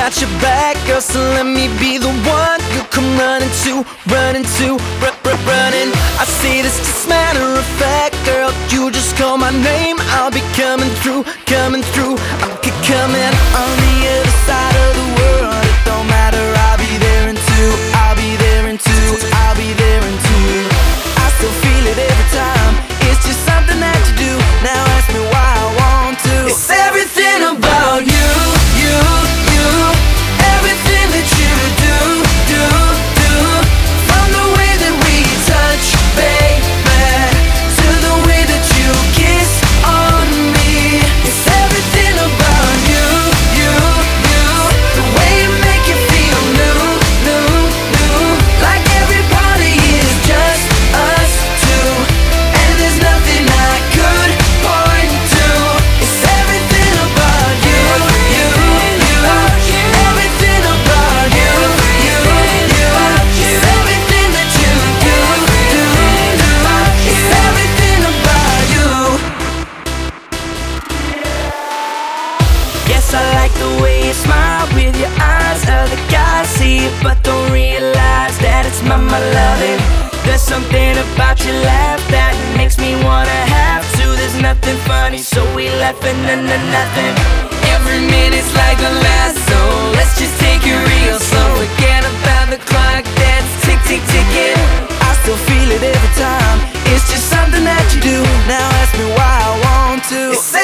got your back, girl, so let me be the one you come running to, running to, running. I say this just matter of fact, girl, you just call my name, I'll be coming through, coming through. I'm coming on the other side of the world. It don't matter, I'll be there in two, I'll be there in two, I'll be there in two. I still feel it every time, it's just something that you do. Now ask me why I want to. It's everything about you, you, you. Everything that you do, do, do. From the way that we touch, baby, to the way that you kiss on me. It's everything about you, you, you. The way you make it feel new, new, new. Like every party is just us two, and there's nothing I could point to. It's everything about you, you, you. Everything about you, you, you. It's everything that you do, do, do. It's everything about you. Yes, I like the way you smile with your eyes. Other guys see it but don't realize that it's my loving. There's something about your laugh that makes me wanna have to. There's nothing funny, so we laughing and nothing. Every minute's like the last, so let's just take it real slow. Forget about the clock that's tick, tick, ticking. I still feel it every time, it's just something that you do. Now ask me why I want to. It's